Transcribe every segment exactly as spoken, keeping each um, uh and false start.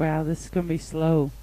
Wow, this is gonna be slow.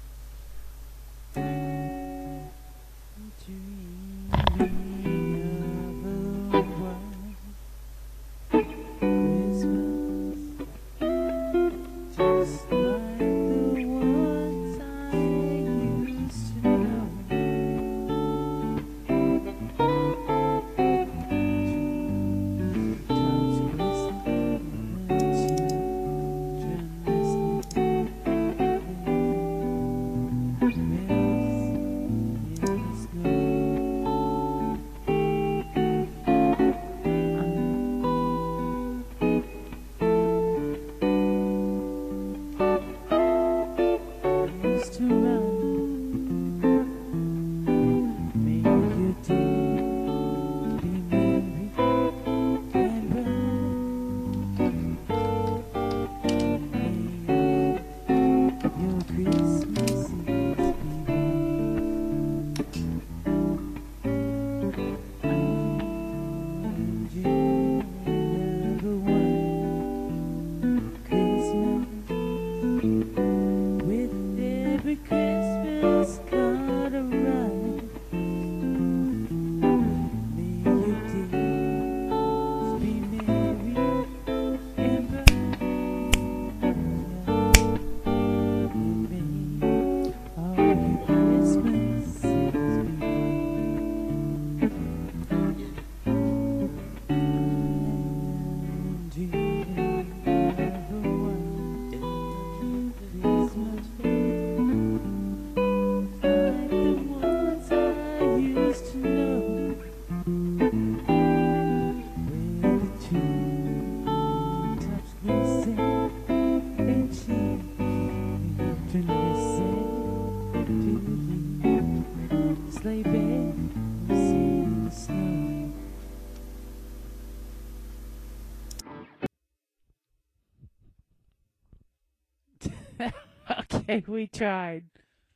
Okay, we tried.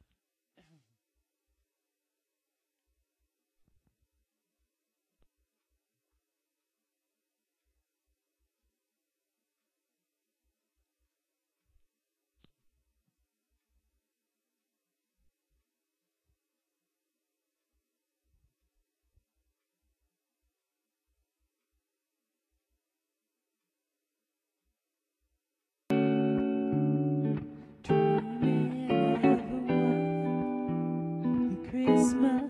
Christmas,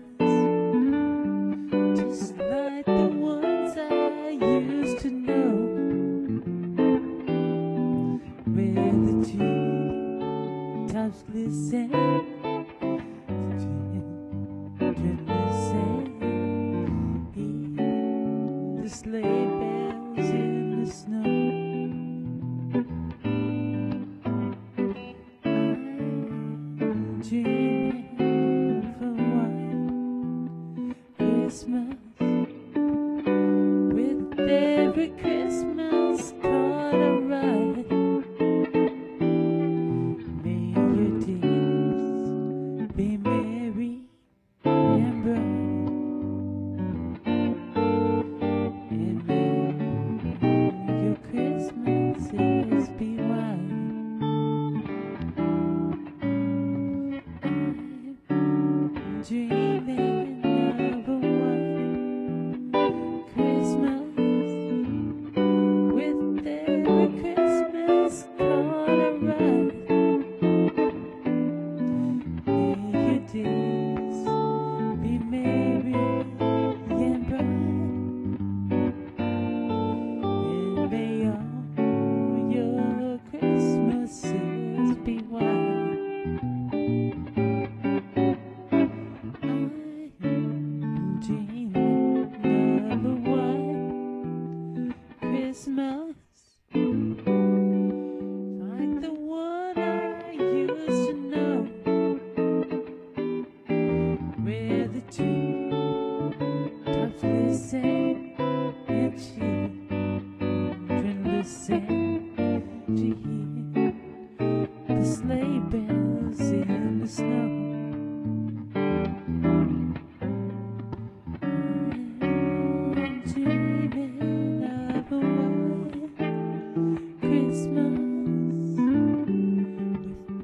just like the ones I used to know, where the treetops glisten, children listen, hear the sleigh bells in the snow. I'm dreaming Christmas, with every Christmas card I write. May your days be merry and bright, and may your Christmases be white. I'm dreaming of a Christmas, with every Christmas card I write. May your days be merry and bright, and may all your Christmases be white. I'm dreaming of a white Christmas, like the one I used to know, where the treetops listen and children listen to hear the sleigh bells in the snow. Christmas, with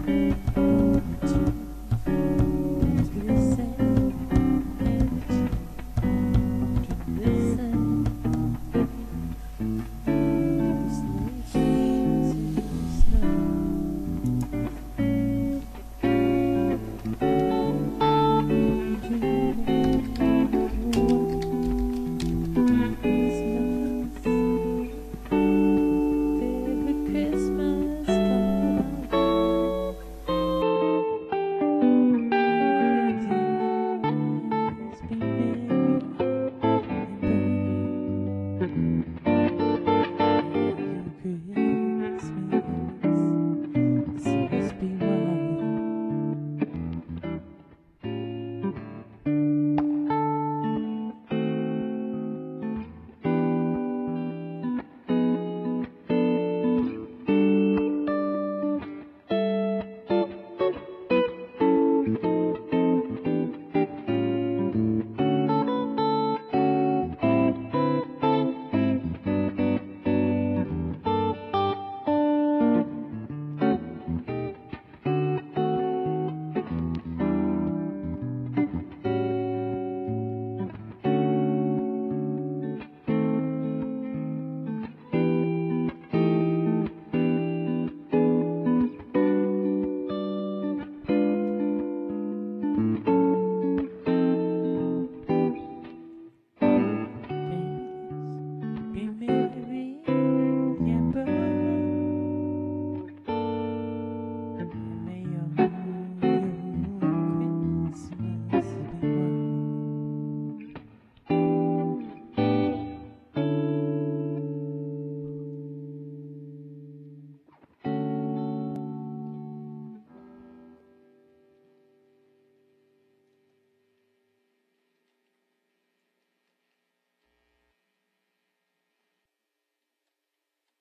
hear